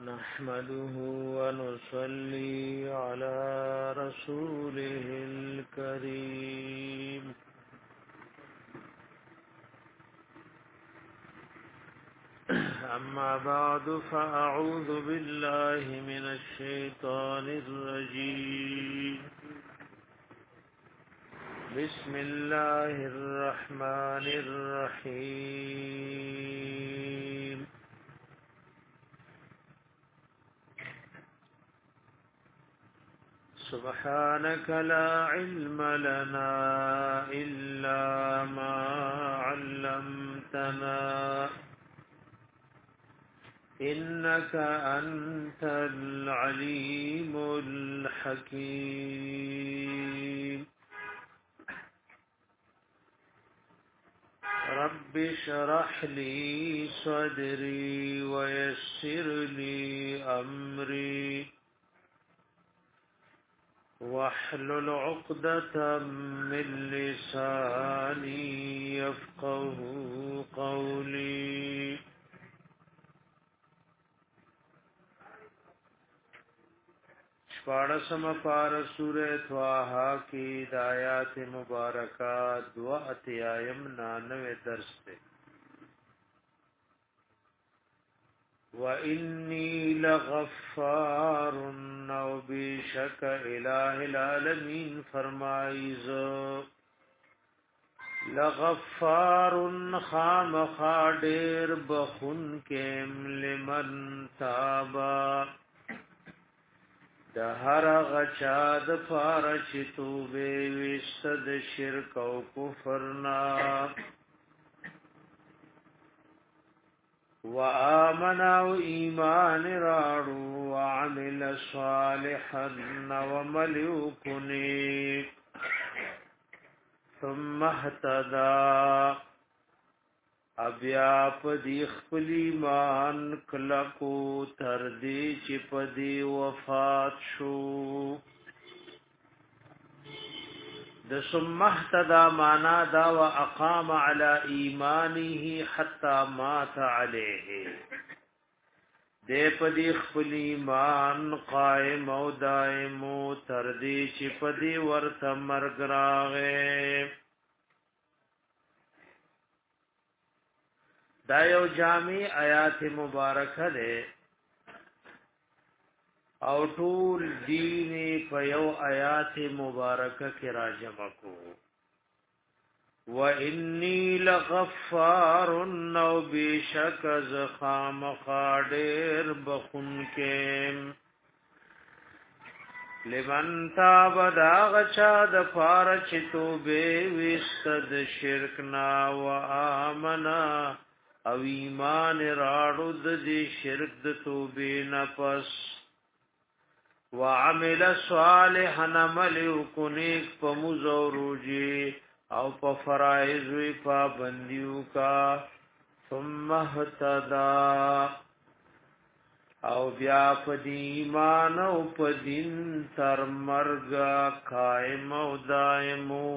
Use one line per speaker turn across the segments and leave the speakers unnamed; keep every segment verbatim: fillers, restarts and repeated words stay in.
نحمده ونصلي على رسوله الكريم أما بعد فأعوذ بالله من الشيطان الرجيم بسم الله الرحمن الرحيم سبحانك لا علم لنا إلا ما علمتنا إنك أنت العليم الحكيم رب اشرح لي صدري ويسر لي أمري واحلل عقدة من لساني يفقه قولي شپاڑسم پار سورہ تواہا کی دایات مبارکات دو اتیایم نانوے درس تے وَإِنِّي لَغَفَّارٌ نَوْ بِشَكَ إِلَٰهِ الْعَالَمِينَ فرمائز لغفار خام خادر بخن کم لمن تابا د هر غچا د پاره چې توبه وست د شرک او کفر نا وآمن او ایمان راړو وعمل صالحا وملئ کني ثم اهتدى ابیا پدی خپل ایمان کلکو تر دې چې پدی وفات شو د ثم اهتدى معنا دا واقام على ایمانه حتى مات عليه دې پدی خپل ایمان قائم او دائم تر دې چې پدی ورته مرګ راغې دا یو جامع آیات مبارکه ده او ټول دین په یو آیات مبارکه کې راجمع کو وَإِنِّي لَغَفَّارٌ نَوْ بِشَكَ زَخَامَ خَادِرْ بَخُنْ كَمْ لمن تاب داغ چا د پار چتو بے وستد شرکنا و آمنا او ایمان راړو د دې شرک د توبې نفس وعمل صالحا عمل کنیک په مزوروجي او په فرایض وی پابندیو کا ثم اهتدى او بیا په ایمان او په دین تر مرګ قائم او دائمو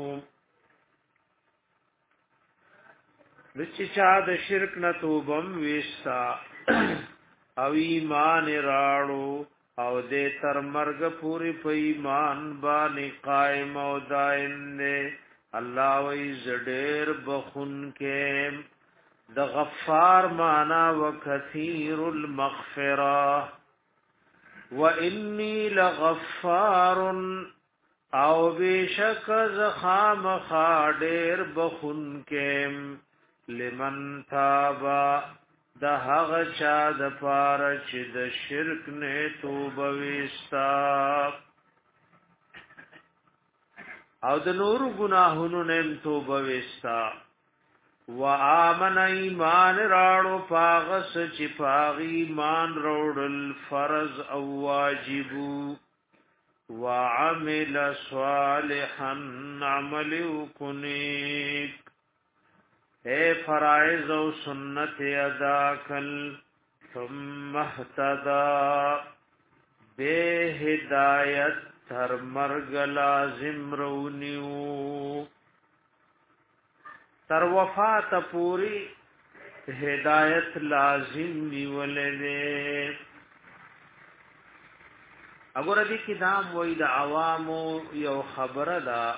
لچی چا د شرک نه توبم وستا او ایمان راړو او دې تر مرګ پوری په ایمان باندې قائم او دائم نه الله وی زډیر بخون کې د غفار معنا وکثیر المغفرة وإني لغفار او بشک زخام خادر بخون کې لمن تابا د هغه چا د پاره چې د شرک نه توبه وستا او د نور ګناهونو نه توبه وستا وآمن ایمان راړو پاغس چې پاغي ایمان روړل فرض او واجبو وعمل صالحا عمل کنیک اے فرائض و سنت ادا کل ثم اهتدى بے ہدایت تر مرگ لازم رونیو تر وفات پوری ہدایت لازم نیولے اگر دې کې دام وې د عوامو یو خبره ده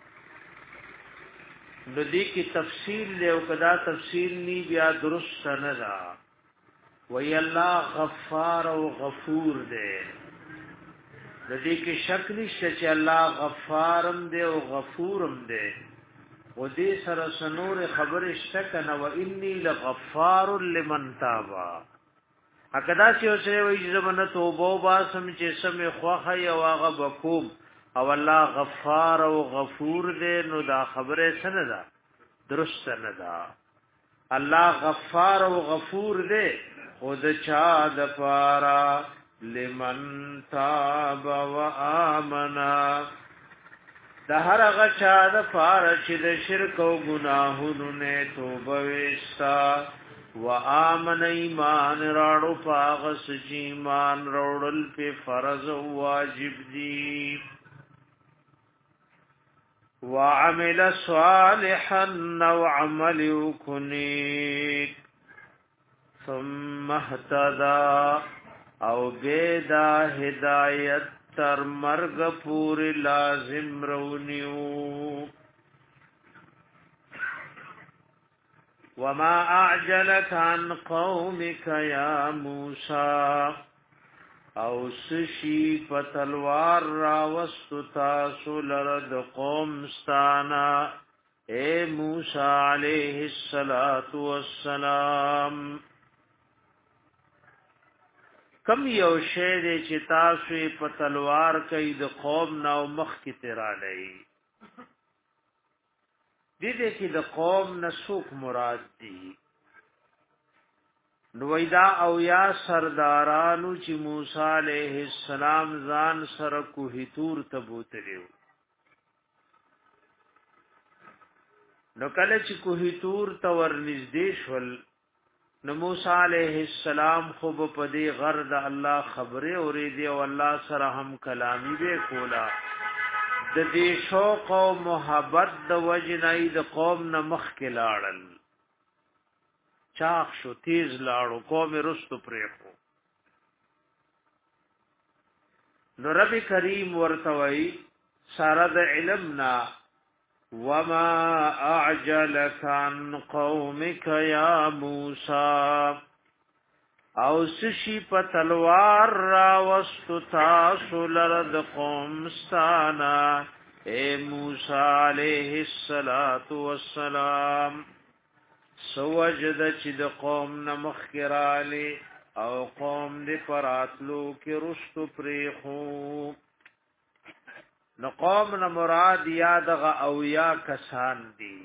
نو دې کې تفصیل له او کدا تفصیل نی بیا درست نه ده وی الله غفار او غفور دی د دې کې شک نشته چې الله غفارم دی او غفورم دی و دې سره سنور خبر شک نه و انی لغفار لمن تاب اکدا چې اوسه وی زمنه توبه با سم چې سم خوخه او هغه بکوم او الله غفار او غفور دی نو دا خبره سره ده درست نه ده الله غفار او غفور دی خود چا د پارا لمن تاب و آمنا د هر هغه چا د پارا چې د شرک او ګناهونو نه توبه وستا و آمن ایمان راړو پاغس چې ایمان راوړل په فرض او واجب دي وعمل صالحا او عمل کنیک ثم اهتدى او بیدا هدایت تر مرگ پور لازم رونیو وما اعجلك عن قومك يا موسى او سشی پتلوار راوستو تاسو لرد قوم ستانا اے موسى علیہ الصلوۃ والسلام کم یو شی دې چې تاسو په تلوار کې د قوم نو مخ کې تیرا لای دې دې کې د قوم نسوک مراد دي نویدا او یا سردارانو چې موسی علیہ السلام ځان سره کوه تور ته بوتلیو نو کله چې کوه تور ته ورنږدې شول نو موسی علیہ السلام خو په دې غرد الله خبره اورې دی او الله سره هم کلامی به کولا د دې شوق او محبت د وجنای د قوم نه مخ کې لاړل چاخ شو تیز لاړو قوم رستو پرېخو نو رب کریم ورتوي سره د علمنا وما اعجلك عن قومك يا موسى او سشی پتلوار را وستو تاسو لرد قوم ستانا اے موسی علیہ الصلوۃ والسلام سوجد چې د قوم نمخ کرالی او قوم دې پراتلو کې رستو پریخو نو قوم نه مراد یادغه او یا کسان دي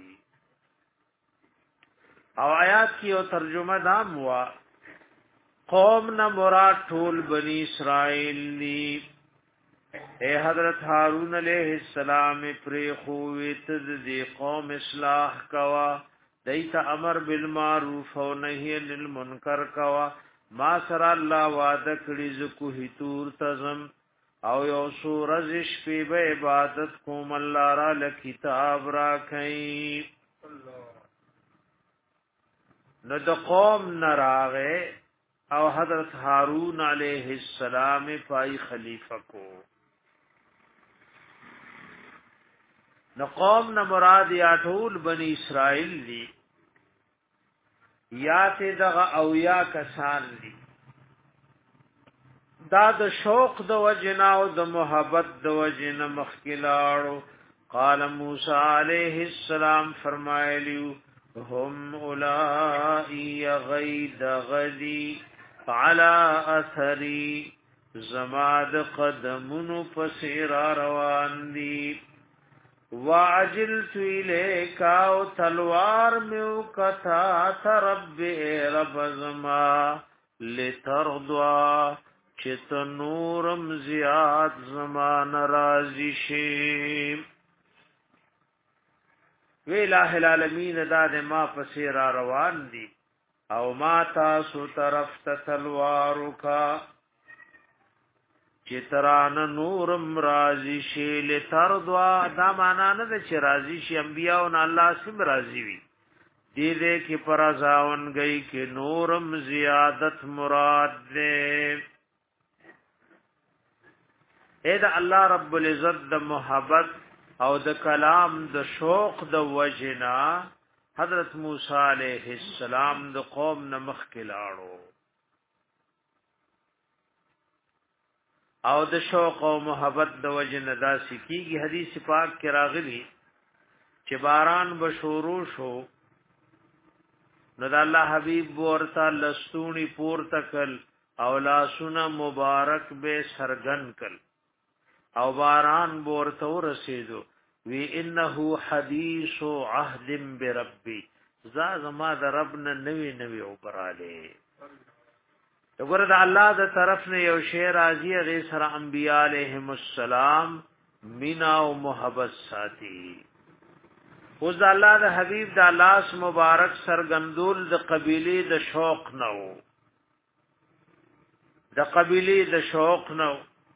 او آیات کی او ترجمه دام وا قوم نه مراد ټول بنی اسرائیل دي اے حضرت هارون علیہ السلام پری خویت دې قوم اصلاح کوا دیت امر بالمعروف او نهی عن المنکر کوا ما سر الله وعده کړي ز کو هتور تزم او یو سورزش په عبادت کوم الله را ل کتاب را کئ نو د قوم نراغه او حضرت هارون علیہ السلام پای خلیفہ کو نو قوم نہ مراد یا ټول بنی اسرائیل دی یا ته دغه او یا کسان دی دا د شوق د وجنا او د محبت د وجنا مخکلاړو قال موسی علیہ السلام فرمایلیو هم اولائی غید غدی على اثری زماد قدمونو پسیر روان دی وعجلت الیک او تلوار میو کتا ترب رب زما لترضوا چت نورم زیاد زمان راضی شی وی الہ العالمین داد ما پسیر روان دی او ما تاسو طرف تلوارو کا چتران نورم راضی شی لترضوا دا معنا نه چې راضی شي انبیاء او الله سم راضی وي دې دې کې پرځاون گئی کې نورم زیادت مراد دې اے د الله رب العزت د محبت او د کلام د شوق د وجنا حضرت موسی علیہ السلام د قوم نمخ کلاړو او د شوق او محبت د وجنا دا سکیږي حدیث پاک کې راغلی چې باران بشورو شو نو د الله حبیب ورته لستونی پور تکل او لاسونه مبارک به سرغن کل او باران ورته رسیدو وی انه حدیث عهد بربی ز زما د رب نه نوی نوی او براله وګوره د الله د طرف نه یو شی راځي غي سره انبیاء علیهم السلام مینا او محبت ساتي اوس د الله د حبیب د لاس مبارک سرګندول د قبیله د شوق نو د قبیله د شوق نو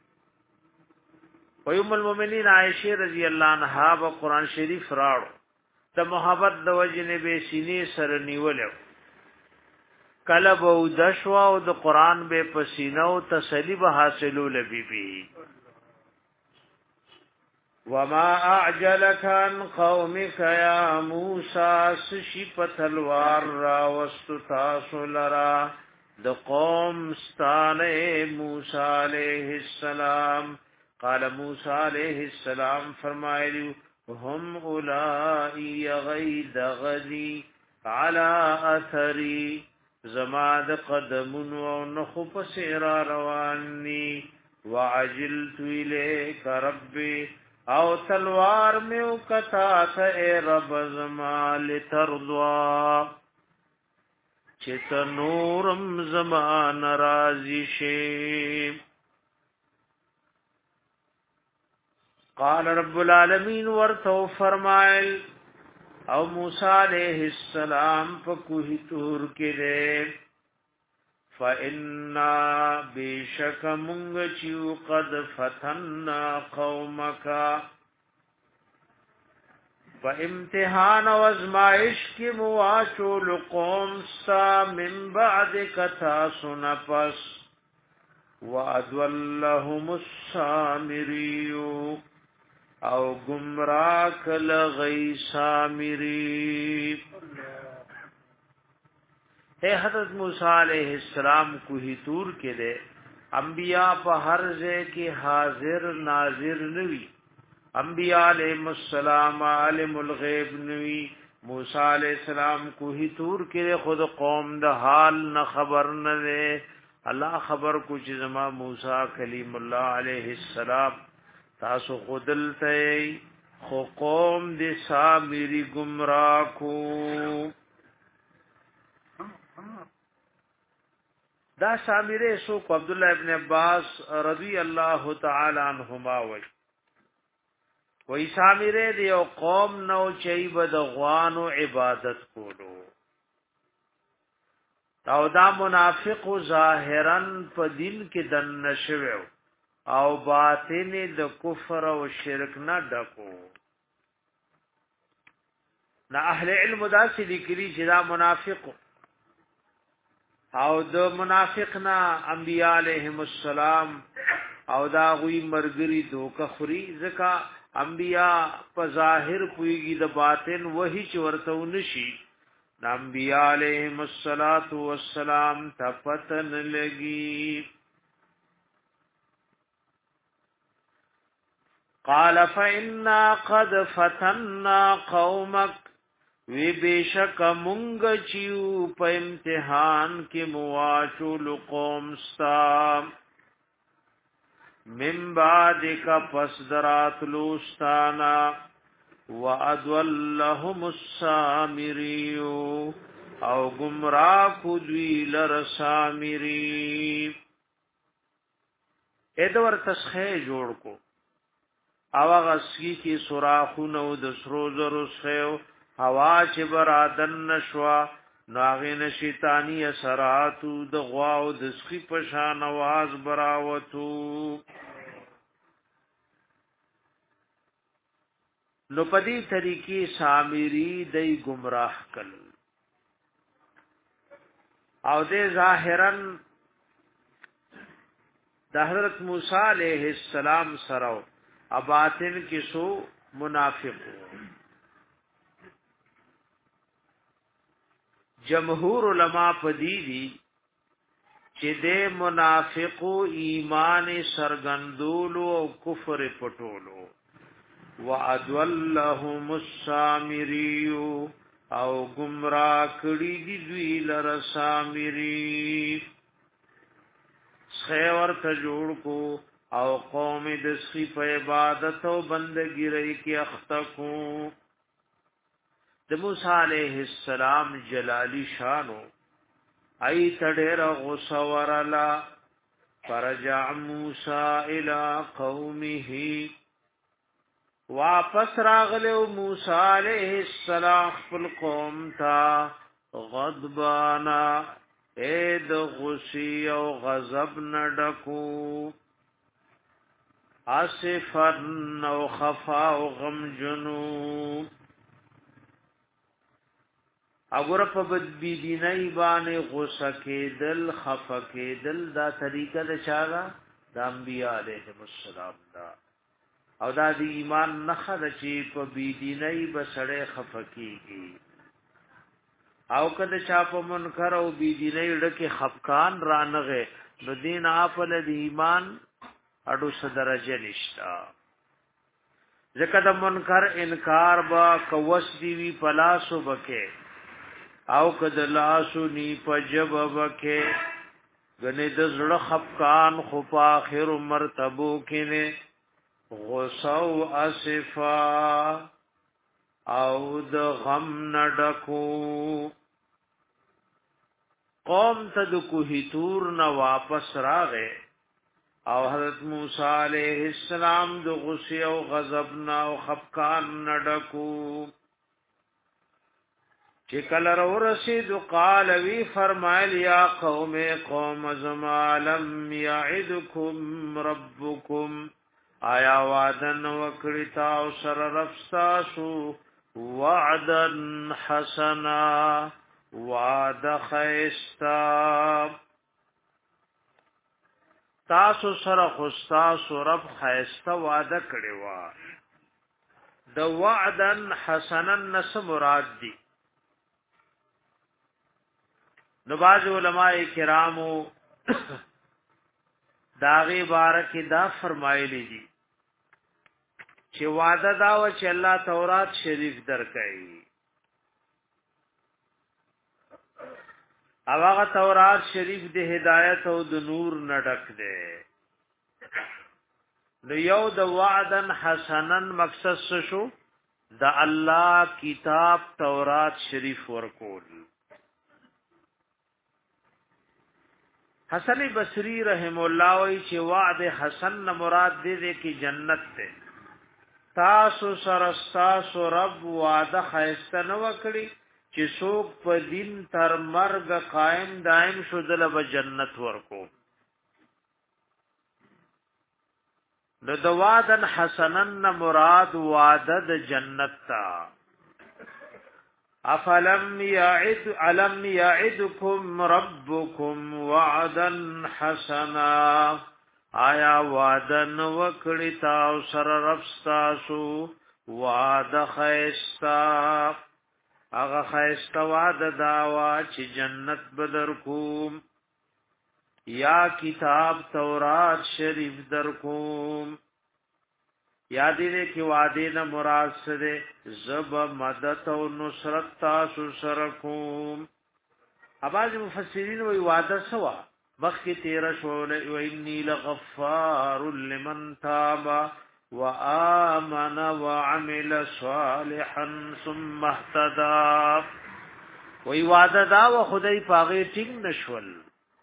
ويم المؤمنین عائشہ رضی اللہ عنہا په قران شریف راړو د محبت د وجنه به سینې سره نیولو کلب او دشوا او د قران به پسینه او تسلی به حاصلو لبی بی وما اعجلك عن قومك يا موسى سشی پتلوار را واستتاسو لرا د قوم ستانه موسی علیہ السلام قال موسی علیہ السلام فرمایلی هم اولائی غید غدی علی اثری زماد قدمون و نخو پسیرا روانی وعجلت الیک ربی او تلوار میو کتا تا اے رب زما لترضوا چت نورم زمان رازی شیم قال رب العالمین ورتو فرمائل او موسی علیہ السلام په کوه تور کې ده فإنا بشک مونږ چې قد فتنا قومک فامتحان و ازمائش کې مواچو قوم سا من بعد کتا سنپس وادولهم السامریو او گمراه کل غی سامری اے حضرت موسی علیہ السلام کوہی تور کې ده انبیاء په هر ځای کې حاضر ناظر نوی انبیاء علیہ السلام عالم الغیب نوی موسی علیہ السلام کوہی تور کې خود قوم د حال نه خبر نه ده الله خبر کو چې زما موسی کلیم الله علیہ السلام تاسو خودل ته خو قوم دې سامری گمراه کو دا سامری سو عبد الله ابن عباس رضی الله تعالی عنهما وای وای سامری دې قوم نو چي بد غوانو عبادت کولو او دا منافق ظاهرا په دین کې دن نشوي او باطن د کفر او شرک نه ډکو نه اهل علم دا چې لیکلي چې دا منافق او د منافق نه انبیاء علیهم السلام او دا غوی مرګري دوکه خوري ځکه انبیاء په ظاهر کویږي د باطن وਹੀ چې ورته ونشي انبیاء علیهم الصلاۃ والسلام تفتن لگی قال فإنا قد فتنا قومك وی بیشک مونږ چیو په امتحان کې مواچو قوم ستا من بعد کا پس درات لوستانا وادولهم السامریو او گمراه کو دوی لر سامری ادور تسخه جوړ کو او غسکی کی سوراخونو د سرو زرو سخیو هوا چې برادن نشوا ناغین شیطانی اثراتو د غواو د سخی پشان आवाज براوتو نو پدی طریقې سامری دای گمراه کل او د ظاهرا د حضرت موسی علیہ السلام سره اباطن کې سو منافق جمهور علما پدیدی چې د منافقو ایمان سرګندولو او کفر پټولو وَأَضَلَّهُمُ السَّامِرِيُّ او گمراه کړي دي دوی لره سامری خیر ته جوړ کو او قوم د سخی په عبادت او بندګی رہی کې اخته کو د موسی علیہ السلام جلالی شانو ای تډر غوسه ورلا فرجع موسی الى قومه واپس راغله موسی علیہ السلام خپل قوم تا غضبانا اید غسی او غضب نډکو اسفن او خفا او غم جنو اگر په بد بی دینای باندې غوسه کېدل خفه کېدل دا طریقه د چاغه د انبیاء علیهم السلام دا او دا دی ایمان نخه د چې په بی دینای بسړې خفه کیږي او کله چا په منکر او بی دینای ډکه خفقان رانغه نو دین اپل د ایمان اډو صدرجه نشتا ځکه د منکر انکار با کوس دی وی پلاسو بکه او کده لاسو نی پجب وکه غنه د زړه خفقان خو په اخر مرتبو کې نه غوسو اسفا او د غم نډکو قوم ته د کوهی تور نه واپس راغې او حضرت موسی علیہ السلام د غصه او غضب نه او خفقان نډکو چې کله ورسید قال وی فرمایل یا قوم قوم زما لم یعدکم ربکم آیا وعدن وکړی تاسو سره رفستاسو وعدن حسنا وعد خیستا تاسو سره خستاسو رب خیستا وعده کړی و د وعدن حسنا نس مراد دی نو باز علماء کرامو داغی بارک دا فرمایلی دي چې وعده دا و چې الله تورات شریف درکړي او هغه تورات شریف د هدایت او د نور نډک دی نو یو د وعدن حسنن مقصد شو د الله کتاب تورات شریف ورکول حسن بصری رحم الله وی چې وعد حسن مراد دې کې جنت ته تاسو سره تاسو رب وعده خیسته نو کړی چې څوک په دین تر مرګ قائم دائم شودل به جنت ورکو نو د وعدن حسنن مراد وعده د جنت تا افلم یعد علم یعدکم ربکم وعدا حسنا آیا وعدن وکړی تاسو سره رب تاسو وعده خیستا هغه خیستا وعده داوا چې جنت بدر کوم یا کتاب تورات شریف در کوم یاد دې کې وعده نه مراد سره زب مدد او نصرت تاسو سره کوم اباظ مفسرین وی وعده سوا مخکې تیر شو او انی لغفار لمن تاب وآمن وعمل صالحا ثم اهتدى وی وعده دا و خدای پاغه ټینګ نشول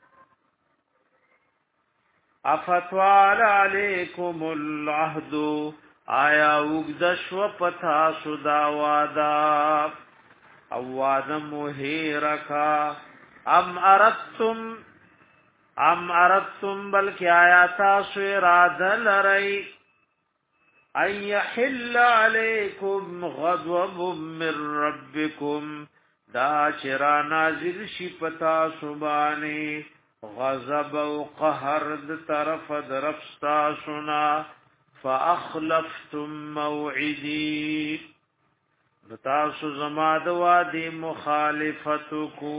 افتوال علیکم العهد آیا وګدشو پتا سودا وادا او وادا موهرکا ام اردتم ام اردتم بلکی آیا تاسو اراده لرئی ان یحل علیکم غضب من ربکم دا چرا نازل شی پتا سبانی غضب او قهر د طرف درفستا سنا فاخلفتم موعدي تاسو زما د وادي مخالفتکو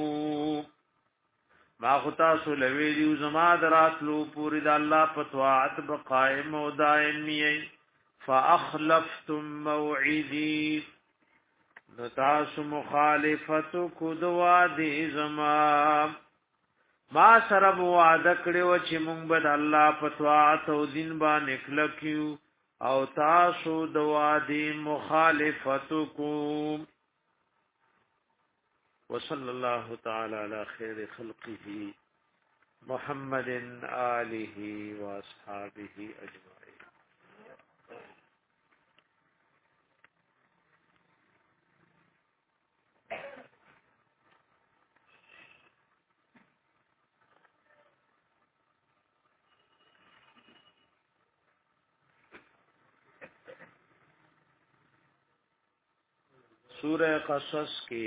ما خطا سو لویلیو زما دراتلو پوری د الله په طاعت بقائم او دائم یې فاخلفتم موعدي تاسو مخالفتکو د وادي زما ما سره وعده کړو چې مونږ به د الله په طاعت او دین باندې کلکیو او تاسو د وادي مخالفتکم وصلى الله تعالى على خير خلقه محمد آله واصحابه اجمعين. سورہ قصص کی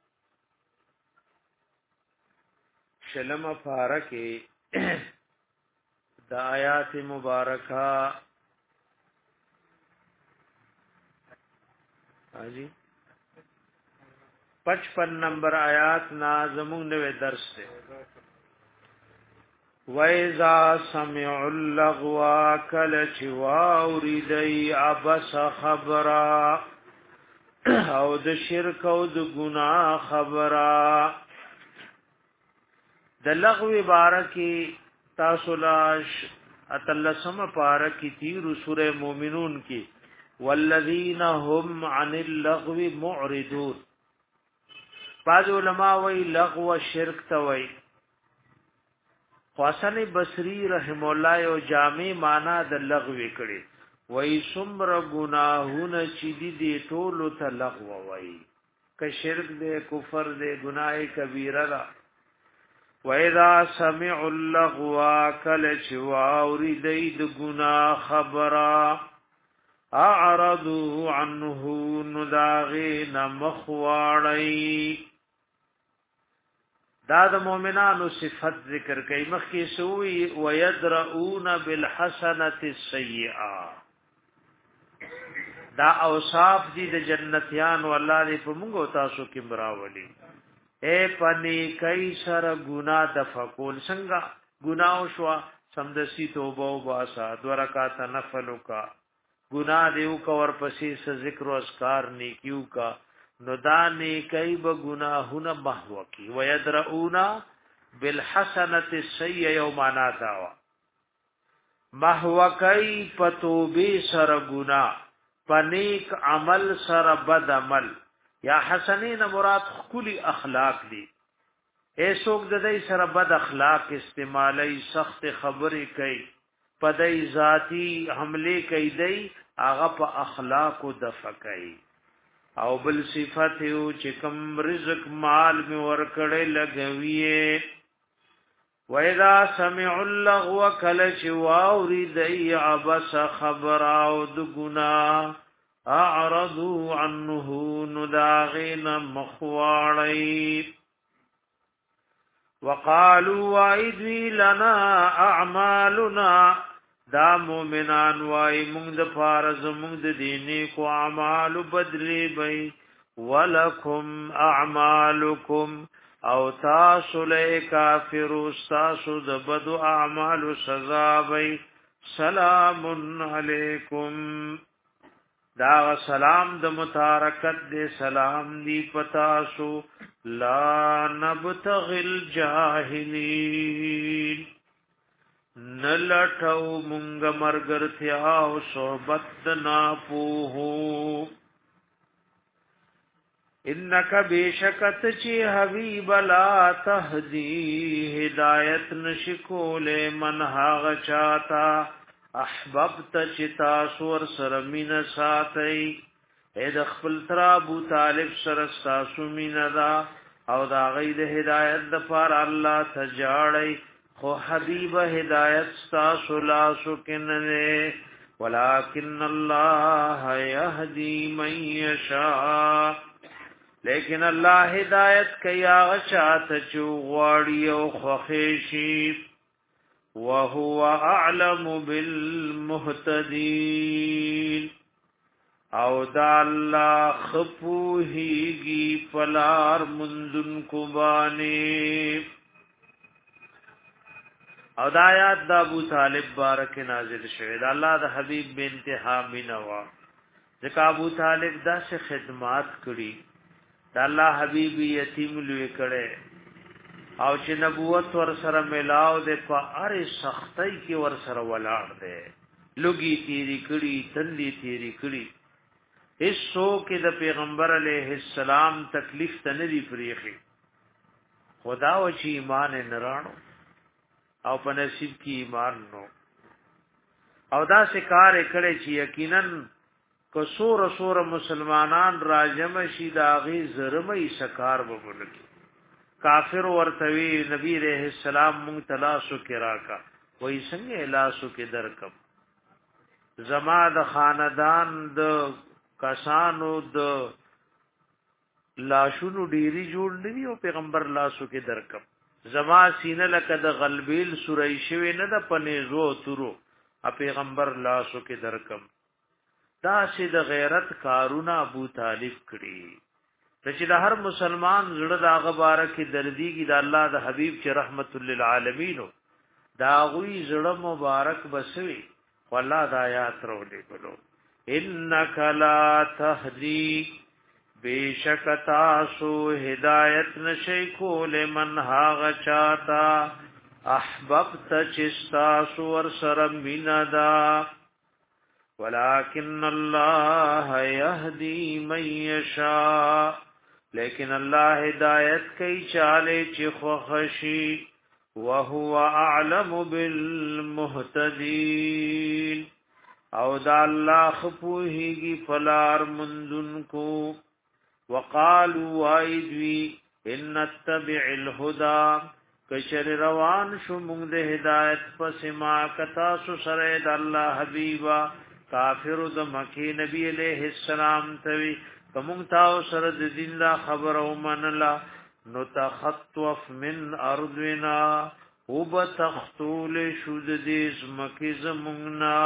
شلم پارکه د آیات مبارکه حاجی پچپن نمبر آیات نازمون نوے درس سے وَإِذَا سَمِعُوا اللَّغْوَ كَلَّ چِوَاوْرِدَيْ عَبَسَ خَبْرًا او د شرک او د ګناه خبره د لغو بارکی تاسو لاش اتلسم پارکی تیر سورہ مومنون کی والذین هم عن اللغو معرضون بعض علماء وی لغو شرک توي حسن بصری رحم الله او جامع معنا د لغو کړي وای سمر گناهونه چې دي دي ټول ته لغو وای ک شرک دې کفر دې گناه کبیره را وَإِذَا سَمِعُوا اللَّغْوَ كَلَّ چواوری دید گناه خبره اعرضوا عنه نداغین مخواړی دا د مؤمنانو صفت ذکر کوي مخکې سوی ويدرؤون بالحسنه السيئه دا اوصاف دي د جنتیان والله په موږ تاسو کې مراولي اے پنی کای سر ګنا د فقول څنګه ګناو شو سمدسي توبه او باسا دو رکعات نفل کا ګنا دیو کا ور پسې ذکر او اذکار نیکیو کا نو دانی کای به گناهونه محو کی ويدرؤون بالحسنه السيئه یومانا داوا محو کای پتوبه سر ګنا پنیک عمل سر بد عمل یا حسنین مراد خلی اخلاق دی اے سوک ددی سر بد اخلاق استعمالی سخت خبری کئی پدی ذاتی حملے کئی دی آغا پا اخلاق دفع کئی او بل صفت یو چکم رزق مال میں ورکڑے لگویے وَإِذَا سَمِعُوا اللَّغْوَ كَلَّ چواوری عبس خبراو دگنا اعرضوا عنه نداغین مخواړی وقالوا وَإِذْ لَنَا أَعْمَالُنَا دا مومنان وای مونږ د فارز مونږ د دیني کو اعمال بدلی بی ولکم اعمالکم او تاسو له کافر تاسو د بدو اعمال سزا بی سلام علیکم دا سلام د متارکت دے سلام دی پتاسو لا نبتغل جاہلین نلټو مونږ مرګرتیا او صحبت نا پوهو انک بیشکت چی حبیب لا تهدی ہدایت نشکول من هاغ چاہتا احببت چی تاسور سرمین ساتی اید خپل ترا ابو طالب سرستاسو مین دا او دا غید ہدایت دفار اللہ تجاڑی خو حبیب ہدایت ستاسو لاسو کننے ولكن الله يهدي من يشاء لیکن الله هدایت کوي هغه چاته چې غواړي او خوښي شي وهو اعلم بالمهتدين او دا الله خپوهیږي فلار مندن کو باندې او دا آیات د ابو طالب بارک نازل شوه دا الله د حبیب به انتها مینوا ځکه ابو طالب دا څه خدمات کړي دا الله حبیب یتیم لوی کړي او چې نبوت ور سره ملاو د په اره سختۍ کې ور سره ولاړ دی لګي تیری کړي تندې تیری کړي هیڅو کې د پیغمبر علیه السلام تکلیف ته نه دی پریخي خدا او چې ایمان نه رانو او په نصیب کې ایمان نو او دا شکار کړي چې یقینا کو سور سور مسلمانان راجم شي داغي زرمې شکار وبولږي کافر ورتوی نبی رحم السلام مونږ تلاسو کې راکا وای څنګه لاسو کې درکم زما د خاندان د کسانو د لاشونو ډیری جوړ نوی او پیغمبر لاسو کې درکم زما سینه لکه د غلبیل سورې شوی نه د پنيزو تورو ا پیغمبر لاسو کې درکم دا چې د غیرت کارونه ابو طالب کړی چې د هر مسلمان زړه د هغه بارکه دردیږي د الله د حبیب چې رحمت للعالمین دا غوي زړه مبارک بسوي والله د آیات رولې بلو انک لا تهدی بیشک تاسو هدایت نشی کول من هاغ چاہتا احببت چستاسو ور سر مندا ولكن الله يهدي من يشاء لیکن الله ہدایت کوي چاله چې خوښي وهو اعلم بالمهتدين او دا الله خپوهيږي فلار مندن کو وقالوا وايدوي ان نتبع الهدى کشر روان شو موږ د هدایت پس ما کتا سو سره د الله حبيبا کافر د مکی نبی علیہ السلام توی کوم تاسو سره د دین لا خبر او منلا نتخطف من ارضنا وبتختول شود دیز مکی زمنا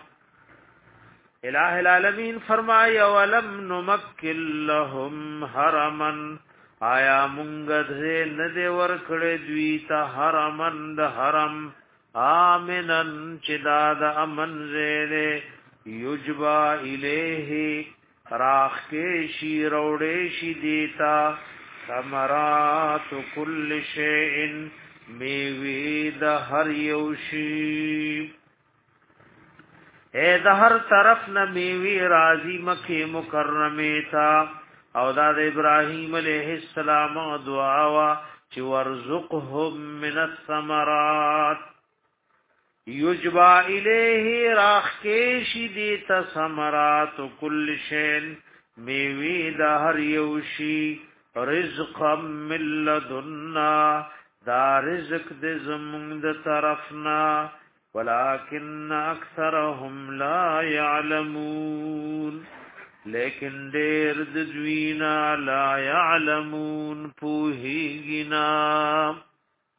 الہ العالمین فرمایا ولم نمکل لهم حرما آیا مونږ دې نه دی ور کړې دوی ته حرمن د حرم امنن چې دا د امن زه یجبا الیه راخ کې شی روړې شی دیتا ثمرات کل شیء میوی د هر یو شی اے د هر طرف نه میوی راضی مکه مکرمه تا او دا د ابراهیم علیہ السلام دعا وا چې ورزقهم من الثمرات یجبا الیه راخکیش دیتا ثمرات کل شین میوی دا هر یوشی رزقا من لدنا دا رزق د زمون د طرفنا ولكن اکثرهم لا يعلمون لیکن دیر د دوینا لا يعلمون پوهیگنا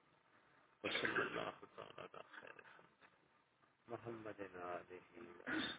وصلی اللہ تعالی علی خیر محمد علیہ